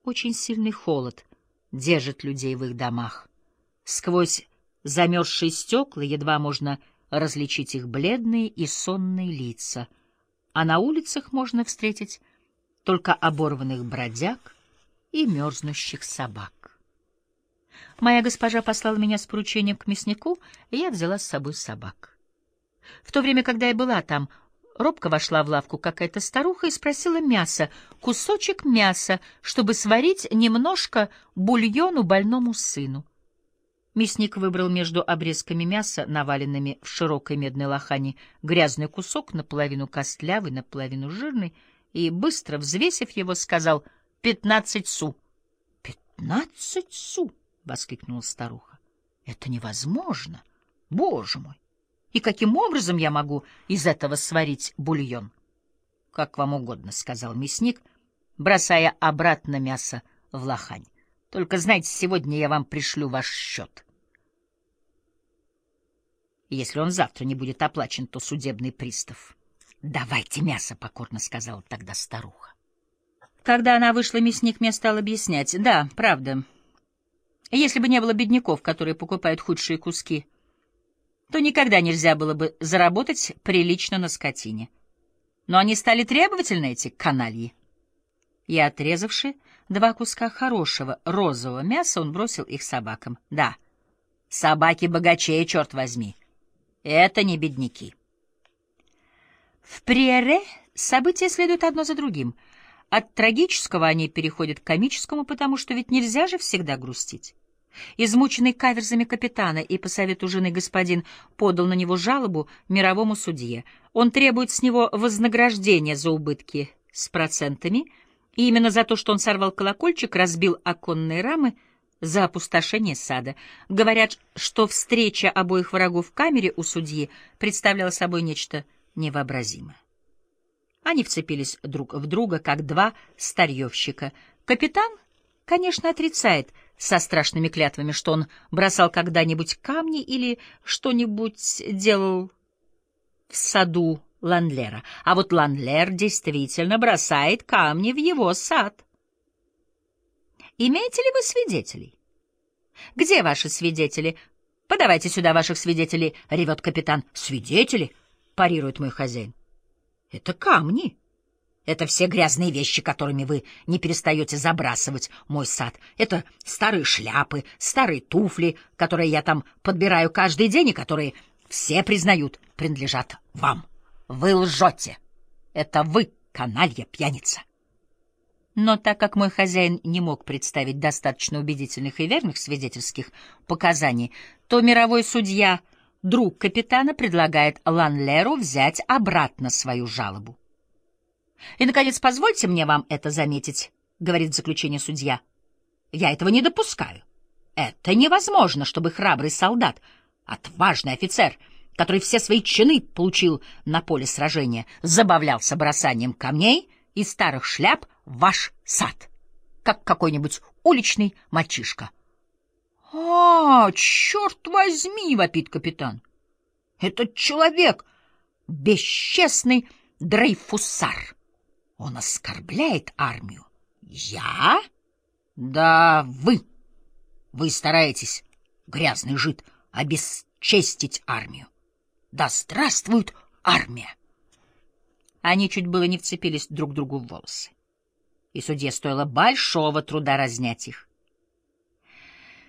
Очень сильный холод держит людей в их домах. Сквозь замерзшие стекла едва можно различить их бледные и сонные лица, а на улицах можно встретить только оборванных бродяг и мерзнущих собак. Моя госпожа послала меня с поручением к мяснику, и я взяла с собой собак. В то время, когда я была там, робко вошла в лавку какая-то старуха и спросила мяса, кусочек мяса, чтобы сварить немножко бульону больному сыну. Мясник выбрал между обрезками мяса, наваленными в широкой медной лохани, грязный кусок, наполовину костлявый, наполовину жирный, и, быстро взвесив его, сказал: 15 су. 15 су! — воскликнула старуха. — Это невозможно! Боже мой! И каким образом я могу из этого сварить бульон? — Как вам угодно, — сказал мясник, бросая обратно мясо в лохань. — Только, знаете, сегодня я вам пришлю ваш счет. Если он завтра не будет оплачен, то судебный пристав. — Давайте мясо, — покорно сказала тогда старуха. Когда она вышла, мясник мне стал объяснять. Да, правда. Если бы не было бедняков, которые покупают худшие куски, то никогда нельзя было бы заработать прилично на скотине. Но они стали требовательны, эти канальи. И, отрезавши 2 куска хорошего розового мяса, он бросил их собакам. Да, собаки богачей, черт возьми. Это не бедняки. В Приэре события следуют одно за другим. От трагического они переходят к комическому, потому что ведь нельзя же всегда грустить. Измученный каверзами капитана и по совету жены господин подал на него жалобу мировому судье. Он требует с него вознаграждения за убытки с процентами, и именно за то, что он сорвал колокольчик, разбил оконные рамы, за опустошение сада. Говорят, что встреча обоих врагов в камере у судьи представляла собой нечто невообразимое. Они вцепились друг в друга, как 2 старьевщика. Капитан, конечно, отрицает со страшными клятвами, что он бросал когда-нибудь камни или что-нибудь делал в саду Ланлера. А вот Ланлер действительно бросает камни в его сад. Имеете ли вы свидетелей? Где ваши свидетели? Подавайте сюда ваших свидетелей, — ревет капитан. Свидетели? — парирует мой хозяин. Это камни. Это все грязные вещи, которыми вы не перестаете забрасывать мой сад. Это старые шляпы, старые туфли, которые я там подбираю каждый день и которые все признают принадлежат вам. Вы лжете. Это вы, каналья, пьяница. Но так как мой хозяин не мог представить достаточно убедительных и верных свидетельских показаний, то мировой судья, друг капитана, предлагает Ланлеру взять обратно свою жалобу. «И, наконец, позвольте мне вам это заметить», — говорит в заключение судья. «Я этого не допускаю. Это невозможно, чтобы храбрый солдат, отважный офицер, который все свои чины получил на поле сражения, забавлялся бросанием камней и старых шляп в ваш сад, как какой-нибудь уличный мальчишка». Черт возьми!» — вопит капитан. «Этот человек — бесчестный дрейфусар. Он оскорбляет армию». «Я?» «Да, вы. Вы стараетесь, грязный жид, обесчестить армию. Да здравствует армия!» Они чуть было не вцепились друг другу в волосы, и судье стоило большого труда разнять их.